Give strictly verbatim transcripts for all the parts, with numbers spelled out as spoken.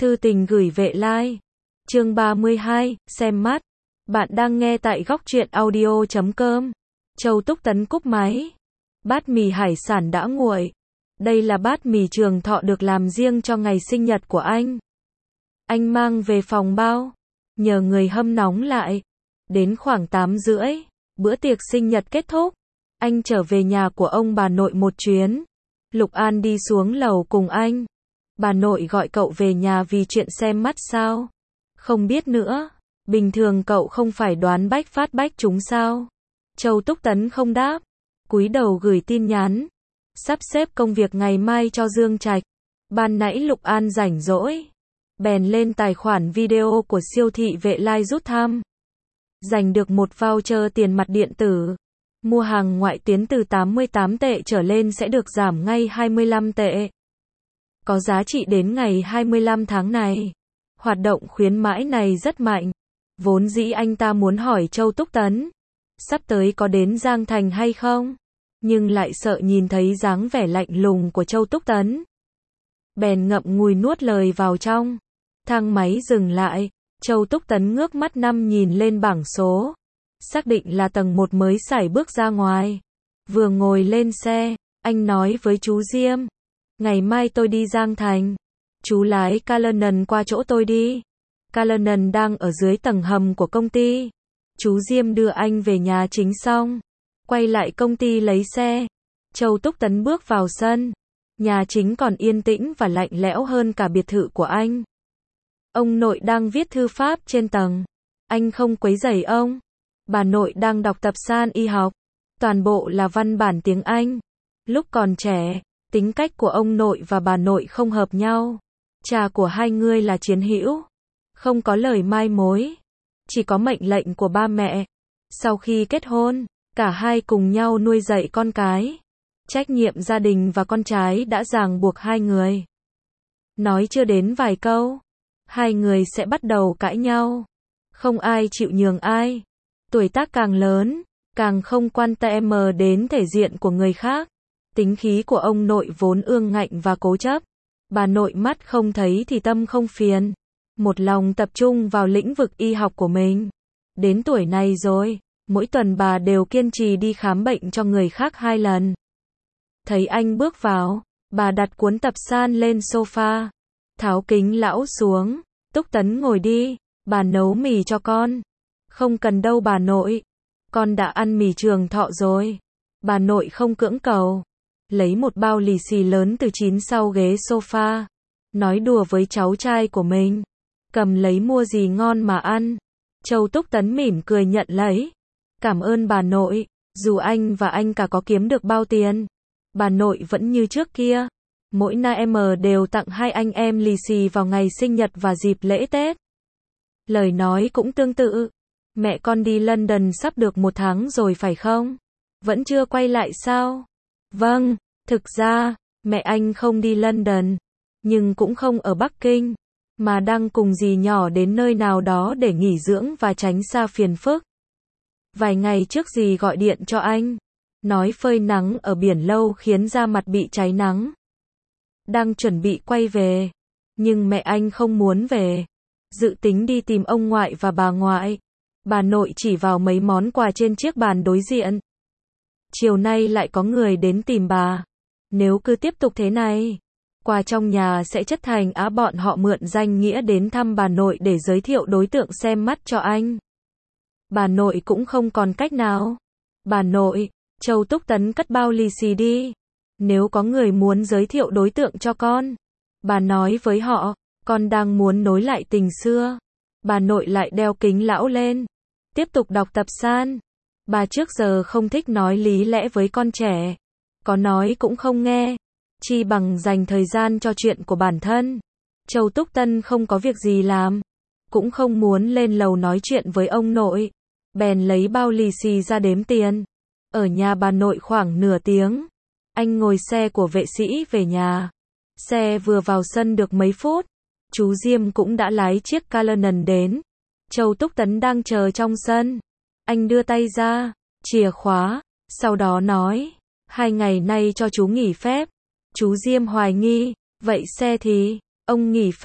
Thư tình gửi vệ lai. Chương ba mươi hai, xem mắt. Bạn đang nghe tại góc truyện audio chấm com. Châu Túc Tấn cúp máy. Bát mì hải sản đã nguội. Đây là bát mì Trường Thọ được làm riêng cho ngày sinh nhật của anh. Anh mang về phòng bao, nhờ người hâm nóng lại. Đến khoảng tám rưỡi, bữa tiệc sinh nhật kết thúc. Anh trở về nhà của ông bà nội một chuyến. Lục An đi xuống lầu cùng anh. Bà nội gọi cậu về nhà vì chuyện xem mắt sao? Không biết nữa. Bình thường cậu không phải đoán bách phát bách trúng sao? Châu Túc Tấn không đáp. Cúi đầu gửi tin nhắn. Sắp xếp công việc ngày mai cho Dương Trạch. Ban nãy Lục An rảnh rỗi. Bèn lên tài khoản video của siêu thị Vệ Lai rút thăm. Giành được một voucher tiền mặt điện tử. Mua hàng ngoại tuyến từ tám mươi tám tệ trở lên sẽ được giảm ngay hai mươi lăm tệ. Có giá trị đến ngày hai mươi lăm tháng này. Hoạt động khuyến mãi này rất mạnh. Vốn dĩ anh ta muốn hỏi Châu Túc Tấn, sắp tới có đến Giang Thành hay không? Nhưng lại sợ nhìn thấy dáng vẻ lạnh lùng của Châu Túc Tấn. Bèn ngậm ngùi nuốt lời vào trong. Thang máy dừng lại. Châu Túc Tấn ngước mắt năm nhìn lên bảng số. Xác định là tầng một mới sải bước ra ngoài. Vừa ngồi lên xe, anh nói với chú Diêm. Ngày mai tôi đi Giang Thành. Chú lái Callanan qua chỗ tôi đi. Callanan đang ở dưới tầng hầm của công ty. Chú Diêm đưa anh về nhà chính xong. Quay lại công ty lấy xe. Châu Túc Tấn bước vào sân. Nhà chính còn yên tĩnh và lạnh lẽo hơn cả biệt thự của anh. Ông nội đang viết thư pháp trên tầng. Anh không quấy rầy ông. Bà nội đang đọc tập san y học. Toàn bộ là văn bản tiếng Anh. Lúc còn trẻ, tính cách của ông nội và bà nội không hợp nhau. Cha của hai người là chiến hữu. Không có lời mai mối. Chỉ có mệnh lệnh của ba mẹ. Sau khi kết hôn, cả hai cùng nhau nuôi dạy con cái. Trách nhiệm gia đình và con trái đã ràng buộc hai người. Nói chưa đến vài câu, hai người sẽ bắt đầu cãi nhau. Không ai chịu nhường ai. Tuổi tác càng lớn, càng không quan tâm đến thể diện của người khác. Tính khí của ông nội vốn ương ngạnh và cố chấp. Bà nội mắt không thấy thì tâm không phiền. Một lòng tập trung vào lĩnh vực y học của mình. Đến tuổi này rồi, mỗi tuần bà đều kiên trì đi khám bệnh cho người khác hai lần. Thấy anh bước vào, bà đặt cuốn tập san lên sofa. Tháo kính lão xuống. Túc Tấn ngồi đi, bà nấu mì cho con. Không cần đâu bà nội. Con đã ăn mì Trường Thọ rồi. Bà nội không cưỡng cầu. Lấy một bao lì xì lớn từ chín sau ghế sofa. Nói đùa với cháu trai của mình. Cầm lấy mua gì ngon mà ăn. Châu Túc Tấn mỉm cười nhận lấy. Cảm ơn bà nội. Dù anh và anh cả có kiếm được bao tiền, bà nội vẫn như trước kia. Mỗi năm em đều tặng hai anh em lì xì vào ngày sinh nhật và dịp lễ Tết. Lời nói cũng tương tự. Mẹ con đi London sắp được một tháng rồi phải không? Vẫn chưa quay lại sao? Vâng, thực ra, mẹ anh không đi London, nhưng cũng không ở Bắc Kinh, mà đang cùng dì nhỏ đến nơi nào đó để nghỉ dưỡng và tránh xa phiền phức. Vài ngày trước dì gọi điện cho anh, nói phơi nắng ở biển lâu khiến da mặt bị cháy nắng. Đang chuẩn bị quay về, nhưng mẹ anh không muốn về. Dự tính đi tìm ông ngoại và bà ngoại. Bà nội chỉ vào mấy món quà trên chiếc bàn đối diện. Chiều nay lại có người đến tìm bà. Nếu cứ tiếp tục thế này, quà trong nhà sẽ chất thành á. Bọn họ mượn danh nghĩa đến thăm bà nội để giới thiệu đối tượng xem mắt cho anh. Bà nội cũng không còn cách nào. Bà nội, Châu Túc Tấn cất bao lì xì đi. Nếu có người muốn giới thiệu đối tượng cho con, bà nói với họ, con đang muốn nối lại tình xưa. Bà nội lại đeo kính lão lên. Tiếp tục đọc tập san. Bà trước giờ không thích nói lý lẽ với con trẻ. Có nói cũng không nghe. Chi bằng dành thời gian cho chuyện của bản thân. Châu Túc Tấn không có việc gì làm. Cũng không muốn lên lầu nói chuyện với ông nội. Bèn lấy bao lì xì ra đếm tiền. Ở nhà bà nội khoảng nửa tiếng. Anh ngồi xe của vệ sĩ về nhà. Xe vừa vào sân được mấy phút. Chú Diêm cũng đã lái chiếc Callanan đến. Châu Túc Tấn đang chờ trong sân. Anh đưa tay ra, chìa khóa, sau đó nói, hai ngày nay cho chú nghỉ phép. Chú Diêm hoài nghi, vậy xe thì, ông nghỉ phép,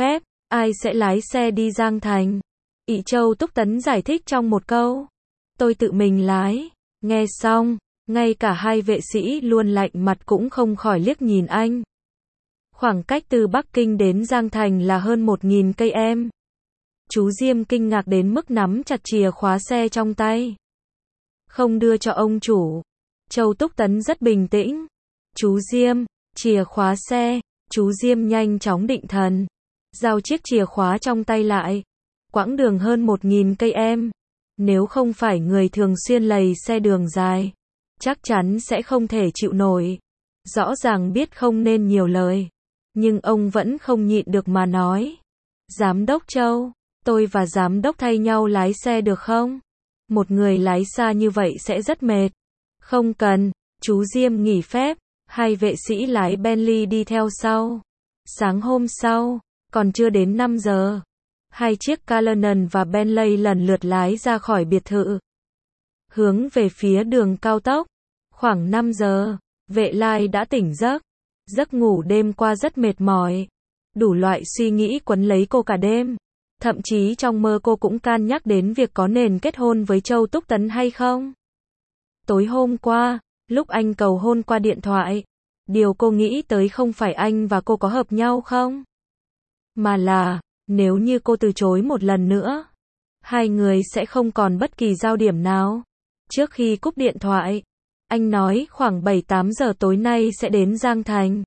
Ai sẽ lái xe đi Giang Thành? Ỷ Châu Túc Tấn giải thích trong một câu. Tôi tự mình lái. Nghe xong, ngay cả hai vệ sĩ luôn lạnh mặt cũng không khỏi liếc nhìn anh. Khoảng cách từ Bắc Kinh đến Giang Thành là hơn một nghìn cây em. Chú Diêm kinh ngạc đến mức nắm chặt chìa khóa xe trong tay. Không đưa cho ông chủ. Châu Túc Tấn rất bình tĩnh. Chú Diêm, chìa khóa xe. Chú Diêm nhanh chóng định thần. Giao chiếc chìa khóa trong tay lại. Quãng đường hơn một nghìn cây em. Nếu không phải người thường xuyên lầy xe đường dài, chắc chắn sẽ không thể chịu nổi. Rõ ràng biết không nên nhiều lời. Nhưng ông vẫn không nhịn được mà nói. Giám đốc Châu, tôi và giám đốc thay nhau lái xe được không? Một người lái xa như vậy sẽ rất mệt. Không cần, chú Diêm nghỉ phép. Hai vệ sĩ lái Bentley đi theo sau. Sáng hôm sau, còn chưa đến năm giờ. Hai chiếc Cullinan và Bentley lần lượt lái ra khỏi biệt thự. Hướng về phía đường cao tốc. Khoảng năm giờ, Vệ Lai đã tỉnh giấc. Giấc ngủ đêm qua rất mệt mỏi. Đủ loại suy nghĩ quấn lấy cô cả đêm. Thậm chí trong mơ cô cũng can nhắc đến việc có nên kết hôn với Châu Túc Tấn hay không. Tối hôm qua, lúc anh cầu hôn qua điện thoại, điều cô nghĩ tới không phải anh và cô có hợp nhau không, mà là, nếu như cô từ chối một lần nữa, hai người sẽ không còn bất kỳ giao điểm nào. Trước khi cúp điện thoại, anh nói khoảng bảy tám giờ tối nay sẽ đến Giang Thành.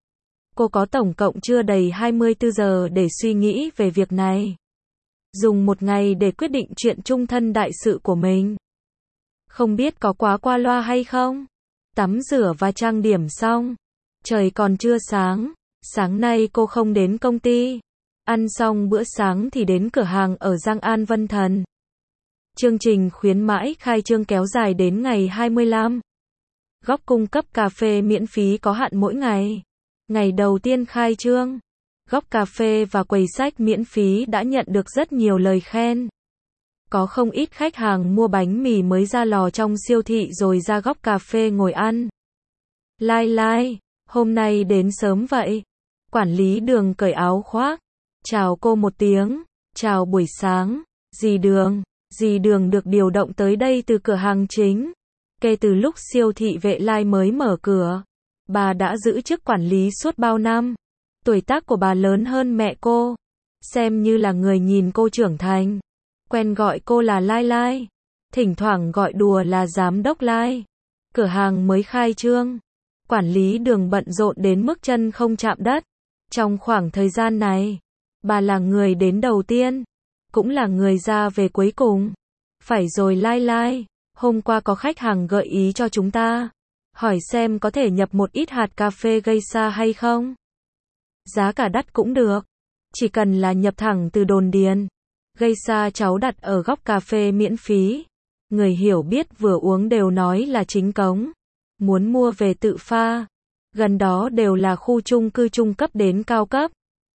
Cô có tổng cộng chưa đầy hai mươi tư giờ để suy nghĩ về việc này. Dùng một ngày để quyết định chuyện chung thân đại sự của mình. Không biết có quá qua loa hay không? Tắm rửa và trang điểm xong. Trời còn chưa sáng. Sáng nay cô không đến công ty. Ăn xong bữa sáng thì đến cửa hàng ở Giang An Vân Thần. Chương trình khuyến mãi khai trương kéo dài đến ngày hai mươi lăm. Góc cung cấp cà phê miễn phí có hạn mỗi ngày. Ngày đầu tiên khai trương, góc cà phê và quầy sách miễn phí đã nhận được rất nhiều lời khen. Có không ít khách hàng mua bánh mì mới ra lò trong siêu thị rồi ra góc cà phê ngồi ăn. Lai Lai, hôm nay đến sớm vậy. Quản lý Đường cởi áo khoác, chào cô một tiếng, chào buổi sáng. Dì Đường, dì Đường được điều động tới đây từ cửa hàng chính. Kể từ lúc siêu thị Vệ Lai mới mở cửa, bà đã giữ chức quản lý suốt bao năm. Tuổi tác của bà lớn hơn mẹ cô, xem như là người nhìn cô trưởng thành. Quen gọi cô là Lai Lai, thỉnh thoảng gọi đùa là giám đốc Lai. Cửa hàng mới khai trương, quản lý Đường bận rộn đến mức chân không chạm đất. Trong khoảng thời gian này, bà là người đến đầu tiên, cũng là người ra về cuối cùng. Phải rồi Lai Lai, hôm qua có khách hàng gợi ý cho chúng ta, hỏi xem có thể nhập một ít hạt cà phê Geisha hay không. Giá cả đắt cũng được, chỉ cần là nhập thẳng từ đồn điền. Geisha cháu đặt ở góc cà phê miễn phí. Người hiểu biết vừa uống đều nói là chính cống. Muốn mua về tự pha. Gần đó đều là khu chung cư trung cấp đến cao cấp.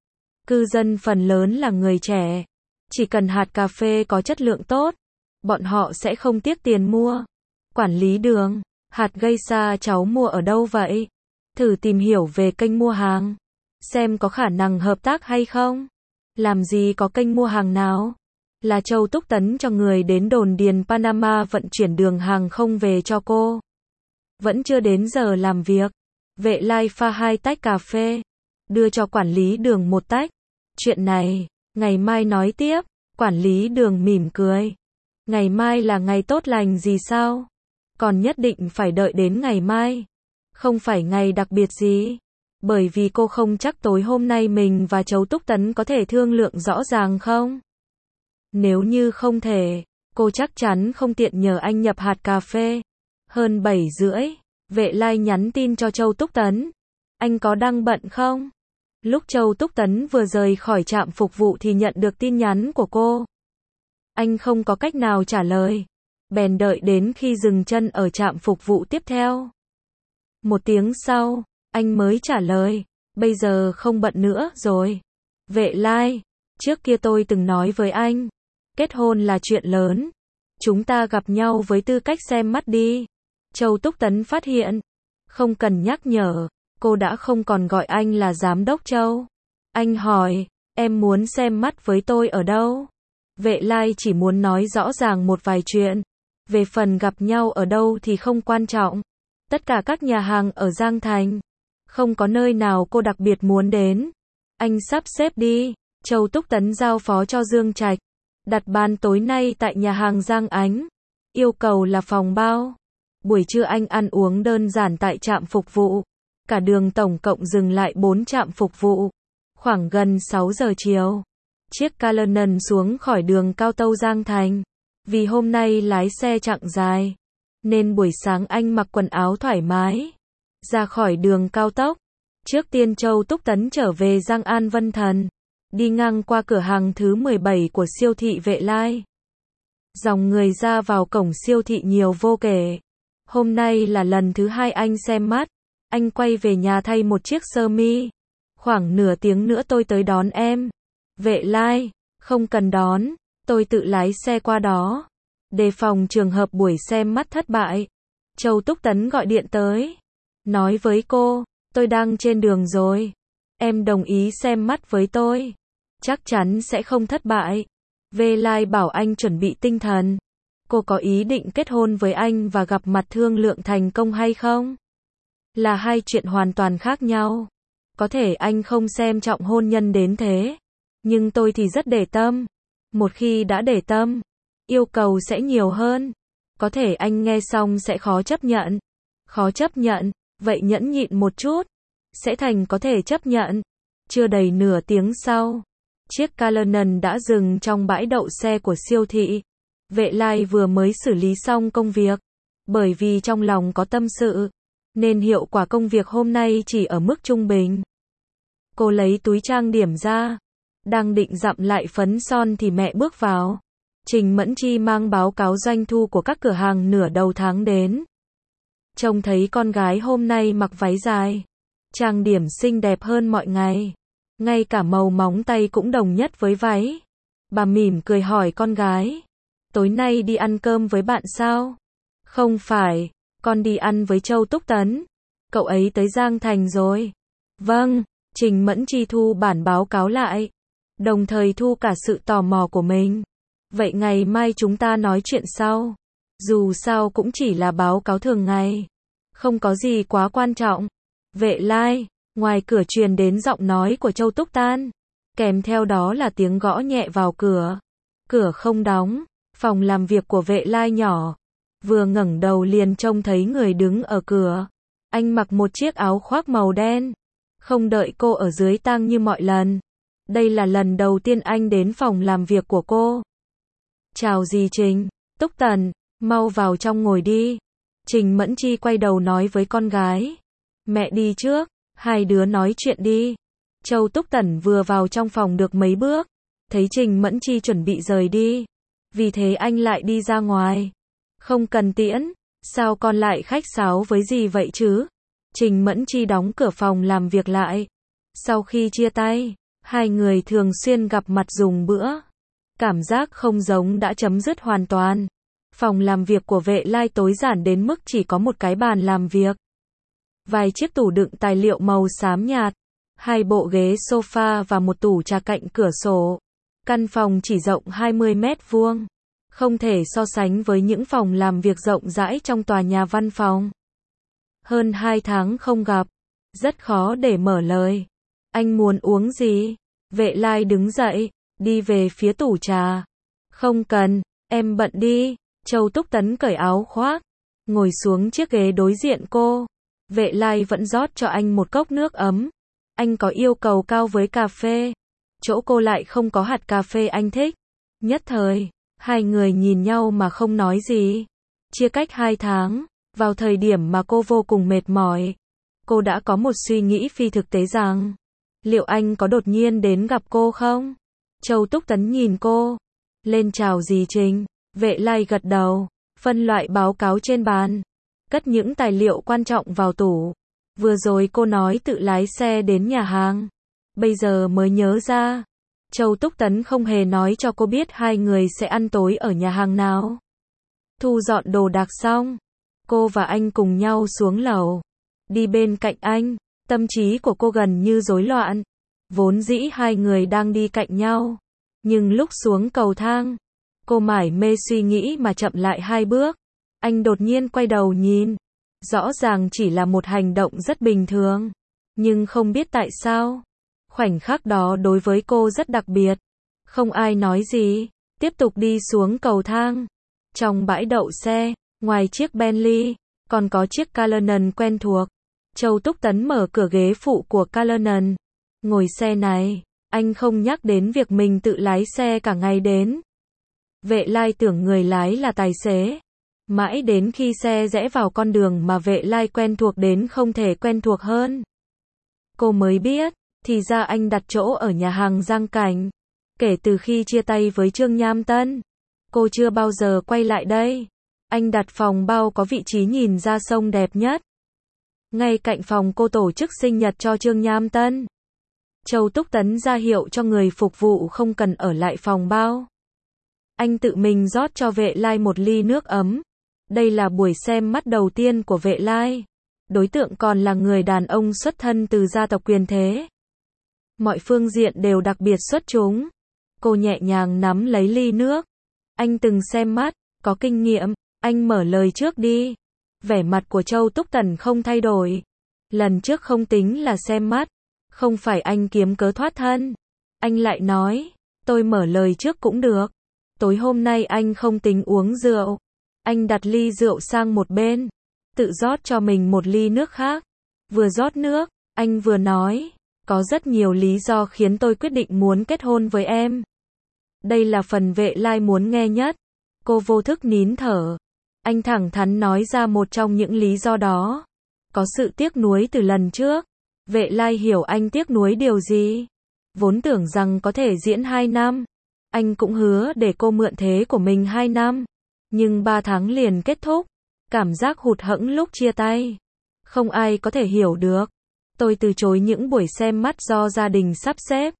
Cư dân phần lớn là người trẻ. Chỉ cần hạt cà phê có chất lượng tốt, bọn họ sẽ không tiếc tiền mua. Quản lý Đường, hạt Geisha cháu mua ở đâu vậy? Thử tìm hiểu về kênh mua hàng, xem có khả năng hợp tác hay không. Làm gì có kênh mua hàng nào? Là Châu Túc Tấn cho người đến đồn điền Panama vận chuyển đường hàng không về cho cô. Vẫn chưa đến giờ làm việc. Vệ Lai pha hai tách cà phê, đưa cho quản lý Đường một tách. Chuyện này, ngày mai nói tiếp. Quản lý Đường mỉm cười. Ngày mai là ngày tốt lành gì sao? Còn nhất định phải đợi đến ngày mai. Không phải ngày đặc biệt gì. Bởi vì cô không chắc tối hôm nay mình và Châu Túc Tấn có thể thương lượng rõ ràng không? Nếu như không thể, cô chắc chắn không tiện nhờ anh nhập hạt cà phê. Hơn bảy rưỡi, Vệ Lai nhắn tin cho Châu Túc Tấn. Anh có đang bận không? Lúc Châu Túc Tấn vừa rời khỏi trạm phục vụ thì nhận được tin nhắn của cô. Anh không có cách nào trả lời. Bèn đợi đến khi dừng chân ở trạm phục vụ tiếp theo. Một tiếng sau, anh mới trả lời. Bây giờ không bận nữa rồi. Vệ Lai, trước kia tôi từng nói với anh. Kết hôn là chuyện lớn. Chúng ta gặp nhau với tư cách xem mắt đi. Châu Túc Tấn phát hiện. Không cần nhắc nhở. Cô đã không còn gọi anh là giám đốc Châu. Anh hỏi, Em muốn xem mắt với tôi ở đâu? Vệ Lai chỉ muốn nói rõ ràng một vài chuyện. Về phần gặp nhau ở đâu thì không quan trọng. Tất cả các nhà hàng ở Giang Thành. Không có nơi nào cô đặc biệt muốn đến. Anh sắp xếp đi. Châu Túc Tấn giao phó cho Dương Trạch. Đặt bàn tối nay tại nhà hàng Giang Ánh. Yêu cầu là phòng bao. Buổi trưa anh ăn uống đơn giản tại trạm phục vụ. Cả đường tổng cộng dừng lại bốn trạm phục vụ. Khoảng gần sáu giờ chiều. Chiếc Canon xuống khỏi đường cao tốc Giang Thành. Vì hôm nay lái xe chặng dài. Nên buổi sáng anh mặc quần áo thoải mái. Ra khỏi đường cao tốc. Trước tiên Châu Túc Tấn trở về Giang An Vân Thần. Đi ngang qua cửa hàng thứ mười bảy của siêu thị Vệ Lai. Dòng người ra vào cổng siêu thị nhiều vô kể. Hôm nay là lần thứ hai anh xem mắt. Anh quay về nhà thay một chiếc sơ mi. Khoảng nửa tiếng nữa tôi tới đón em. Vệ Lai, không cần đón, tôi tự lái xe qua đó. Đề phòng trường hợp buổi xem mắt thất bại. Châu Túc Tấn gọi điện tới. Nói với cô, tôi đang trên đường rồi. Em đồng ý xem mắt với tôi. Chắc chắn sẽ không thất bại. Vệ Lai bảo anh chuẩn bị tinh thần. Cô có ý định kết hôn với anh và gặp mặt thương lượng thành công hay không? Là hai chuyện hoàn toàn khác nhau. Có thể anh không xem trọng hôn nhân đến thế. Nhưng tôi thì rất để tâm. Một khi đã để tâm, yêu cầu sẽ nhiều hơn. Có thể anh nghe xong sẽ khó chấp nhận. Khó chấp nhận, vậy nhẫn nhịn một chút. Sẽ thành có thể chấp nhận. Chưa đầy nửa tiếng sau, chiếc Canon đã dừng trong bãi đậu xe của siêu thị. Vệ Lai vừa mới xử lý xong công việc. Bởi vì trong lòng có tâm sự, nên hiệu quả công việc hôm nay chỉ ở mức trung bình. Cô lấy túi trang điểm ra. Đang định dặm lại phấn son thì mẹ bước vào. Trình Mẫn Chi mang báo cáo doanh thu của các cửa hàng nửa đầu tháng đến. Trông thấy con gái hôm nay mặc váy dài. Trang điểm xinh đẹp hơn mọi ngày. Ngay cả màu móng tay cũng đồng nhất với váy. Bà mỉm cười hỏi con gái. Tối nay đi ăn cơm với bạn sao? Không phải, con đi ăn với Châu Túc Tấn. Cậu ấy tới Giang Thành rồi. Vâng, Trình Mẫn Chi thu bản báo cáo lại. Đồng thời thu cả sự tò mò của mình. Vậy ngày mai chúng ta nói chuyện sau. Dù sao cũng chỉ là báo cáo thường ngày. Không có gì quá quan trọng. Vệ Lai, ngoài cửa truyền đến giọng nói của Châu Túc Tan. Kèm theo đó là tiếng gõ nhẹ vào cửa. Cửa không đóng. Phòng làm việc của Vệ Lai nhỏ. Vừa ngẩng đầu liền trông thấy người đứng ở cửa. Anh mặc một chiếc áo khoác màu đen. Không đợi cô ở dưới tang như mọi lần. Đây là lần đầu tiên anh đến phòng làm việc của cô. Chào dì Trình, Túc Tần, mau vào trong ngồi đi. Trình Mẫn Chi quay đầu nói với con gái. Mẹ đi trước, hai đứa nói chuyện đi. Châu Túc Tần vừa vào trong phòng được mấy bước. Thấy Trình Mẫn Chi chuẩn bị rời đi. Vì thế anh lại đi ra ngoài. Không cần tiễn, sao con lại khách sáo với dì vậy chứ? Trình Mẫn Chi đóng cửa phòng làm việc lại. Sau khi chia tay, hai người thường xuyên gặp mặt dùng bữa. Cảm giác không giống đã chấm dứt hoàn toàn. Phòng làm việc của Vệ Lai tối giản đến mức chỉ có một cái bàn làm việc. Vài chiếc tủ đựng tài liệu màu xám nhạt. Hai bộ ghế sofa và một tủ trà cạnh cửa sổ. Căn phòng chỉ rộng hai mươi mét vuông. Không thể so sánh với những phòng làm việc rộng rãi trong tòa nhà văn phòng. Hơn hai tháng không gặp. Rất khó để mở lời. Anh muốn uống gì? Vệ Lai đứng dậy, đi về phía tủ trà. Không cần, em bận đi. Châu Túc Tấn cởi áo khoác, ngồi xuống chiếc ghế đối diện cô. Vệ Lai vẫn rót cho anh một cốc nước ấm. Anh có yêu cầu cao với cà phê. Chỗ cô lại không có hạt cà phê anh thích. Nhất thời, hai người nhìn nhau mà không nói gì. Chia cách hai tháng, vào thời điểm mà cô vô cùng mệt mỏi. Cô đã có một suy nghĩ phi thực tế rằng, liệu anh có đột nhiên đến gặp cô không? Châu Túc Tấn nhìn cô. Lên chào dì Trình. Vệ Lai gật đầu, phân loại báo cáo trên bàn. Cất những tài liệu quan trọng vào tủ. Vừa rồi cô nói tự lái xe đến nhà hàng. Bây giờ mới nhớ ra. Châu Túc Tấn không hề nói cho cô biết hai người sẽ ăn tối ở nhà hàng nào. Thu dọn đồ đạc xong, cô và anh cùng nhau xuống lầu. Đi bên cạnh anh, tâm trí của cô gần như rối loạn. Vốn dĩ hai người đang đi cạnh nhau. Nhưng lúc xuống cầu thang, cô mải mê suy nghĩ mà chậm lại hai bước. Anh đột nhiên quay đầu nhìn. Rõ ràng chỉ là một hành động rất bình thường. Nhưng không biết tại sao. Khoảnh khắc đó đối với cô rất đặc biệt. Không ai nói gì. Tiếp tục đi xuống cầu thang. Trong bãi đậu xe, ngoài chiếc Bentley, còn có chiếc Cullinan quen thuộc. Châu Túc Tấn mở cửa ghế phụ của Cullinan. Ngồi xe này, anh không nhắc đến việc mình tự lái xe cả ngày đến. Vệ Lai tưởng người lái là tài xế. Mãi đến khi xe rẽ vào con đường mà Vệ Lai quen thuộc đến không thể quen thuộc hơn. Cô mới biết, thì ra anh đặt chỗ ở nhà hàng Giang Cảnh. Kể từ khi chia tay với Trương Nham Tân, cô chưa bao giờ quay lại đây. Anh đặt phòng bao có vị trí nhìn ra sông đẹp nhất. Ngay cạnh phòng cô tổ chức sinh nhật cho Trương Nham Tân. Châu Túc Tấn ra hiệu cho người phục vụ không cần ở lại phòng bao. Anh tự mình rót cho Vệ Lai một ly nước ấm. Đây là buổi xem mắt đầu tiên của Vệ Lai. Đối tượng còn là người đàn ông xuất thân từ gia tộc quyền thế. Mọi phương diện đều đặc biệt xuất chúng. Cô nhẹ nhàng nắm lấy ly nước. Anh từng xem mắt, có kinh nghiệm, anh mở lời trước đi. Vẻ mặt của Châu Túc Tấn không thay đổi. Lần trước không tính là xem mắt. Không phải anh kiếm cớ thoát thân. Anh lại nói, tôi mở lời trước cũng được. Tối hôm nay anh không tính uống rượu. Anh đặt ly rượu sang một bên. Tự rót cho mình một ly nước khác. Vừa rót nước, anh vừa nói, có rất nhiều lý do khiến tôi quyết định muốn kết hôn với em. Đây là phần Vệ Lai muốn nghe nhất. Cô vô thức nín thở. Anh thẳng thắn nói ra một trong những lý do đó. Có sự tiếc nuối từ lần trước. Vệ Lai hiểu anh tiếc nuối điều gì. Vốn tưởng rằng có thể diễn hai năm. Anh cũng hứa để cô mượn thế của mình hai năm. Nhưng ba tháng liền kết thúc. Cảm giác hụt hẫng lúc chia tay. Không ai có thể hiểu được. Tôi từ chối những buổi xem mắt do gia đình sắp xếp.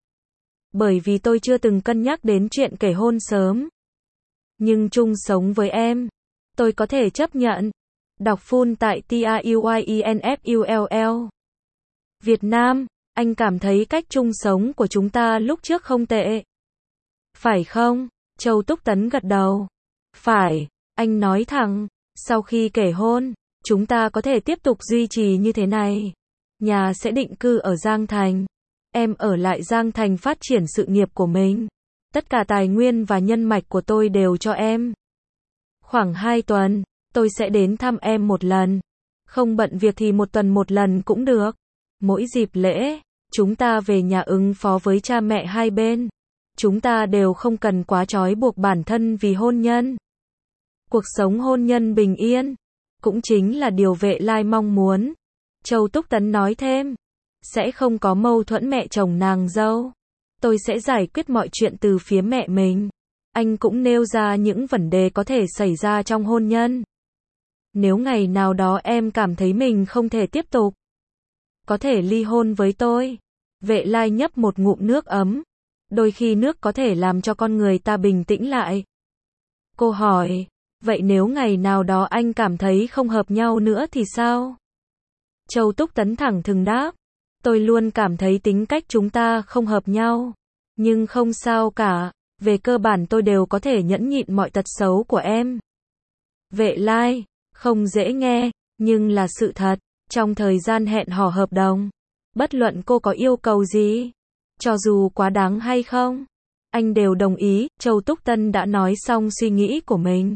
Bởi vì tôi chưa từng cân nhắc đến chuyện kể hôn sớm. Nhưng chung sống với em, tôi có thể chấp nhận. Đọc full tại T R U Y E N F U L L. Việt Nam, anh cảm thấy cách chung sống của chúng ta lúc trước không tệ. Phải không? Châu Túc Tấn gật đầu. Phải, anh nói thẳng, sau khi kể hôn, chúng ta có thể tiếp tục duy trì như thế này. Nhà sẽ định cư ở Giang Thành. Em ở lại Giang Thành phát triển sự nghiệp của mình. Tất cả tài nguyên và nhân mạch của tôi đều cho em. Khoảng hai tuần, tôi sẽ đến thăm em một lần. Không bận việc thì một tuần một lần cũng được. Mỗi dịp lễ, chúng ta về nhà ứng phó với cha mẹ hai bên. Chúng ta đều không cần quá trói buộc bản thân vì hôn nhân. Cuộc sống hôn nhân bình yên, cũng chính là điều Vệ Lai mong muốn. Châu Túc Tấn nói thêm, sẽ không có mâu thuẫn mẹ chồng nàng dâu. Tôi sẽ giải quyết mọi chuyện từ phía mẹ mình. Anh cũng nêu ra những vấn đề có thể xảy ra trong hôn nhân. Nếu ngày nào đó em cảm thấy mình không thể tiếp tục, có thể ly hôn với tôi. Vệ Lai nhấp một ngụm nước ấm. Đôi khi nước có thể làm cho con người ta bình tĩnh lại. Cô hỏi, vậy nếu ngày nào đó anh cảm thấy không hợp nhau nữa thì sao? Châu Túc Tấn thẳng thừng đáp, tôi luôn cảm thấy tính cách chúng ta không hợp nhau. Nhưng không sao cả, về cơ bản tôi đều có thể nhẫn nhịn mọi tật xấu của em. Vệ Lai, không dễ nghe, nhưng là sự thật. Trong thời gian hẹn hò hợp đồng, bất luận cô có yêu cầu gì, cho dù quá đáng hay không, anh đều đồng ý. Châu Túc Tấn đã nói xong suy nghĩ của mình.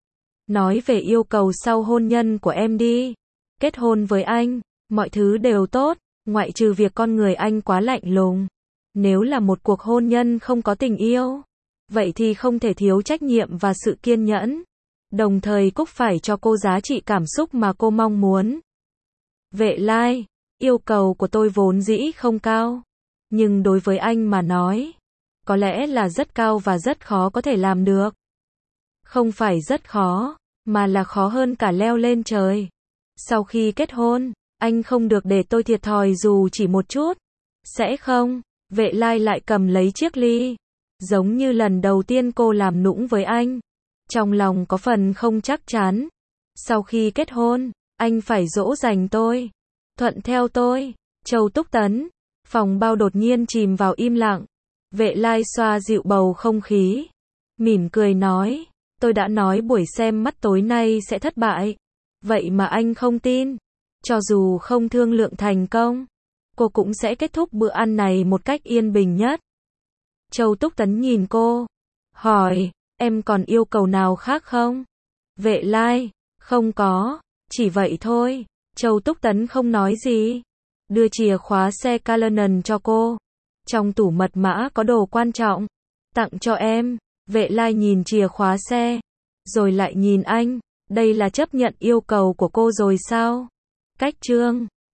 Nói về yêu cầu sau hôn nhân của em đi. Kết hôn với anh, mọi thứ đều tốt, ngoại trừ việc con người anh quá lạnh lùng. Nếu là một cuộc hôn nhân không có tình yêu, vậy thì không thể thiếu trách nhiệm và sự kiên nhẫn. Đồng thời Cúc phải cho cô giá trị cảm xúc mà cô mong muốn. Vệ Lai, yêu cầu của tôi vốn dĩ không cao. Nhưng đối với anh mà nói, có lẽ là rất cao và rất khó có thể làm được. Không phải rất khó, mà là khó hơn cả leo lên trời. Sau khi kết hôn, anh không được để tôi thiệt thòi dù chỉ một chút. Sẽ không? Vệ Lai lại cầm lấy chiếc ly. Giống như lần đầu tiên cô làm nũng với anh. Trong lòng có phần không chắc chắn. Sau khi kết hôn, anh phải dỗ dành tôi. Thuận theo tôi. Châu Túc Tấn. Phòng bao đột nhiên chìm vào im lặng. Vệ Lai xoa dịu bầu không khí. Mỉm cười nói, tôi đã nói buổi xem mắt tối nay sẽ thất bại. Vậy mà anh không tin. Cho dù không thương lượng thành công, cô cũng sẽ kết thúc bữa ăn này một cách yên bình nhất. Châu Túc Tấn nhìn cô, hỏi, em còn yêu cầu nào khác không? Vệ Lai, không có, chỉ vậy thôi. Châu Túc Tấn không nói gì, đưa chìa khóa xe Cullinan cho cô. Trong tủ mật mã có đồ quan trọng, tặng cho em. Vệ Lai nhìn chìa khóa xe, rồi lại nhìn anh, đây là chấp nhận yêu cầu của cô rồi sao? Cách chương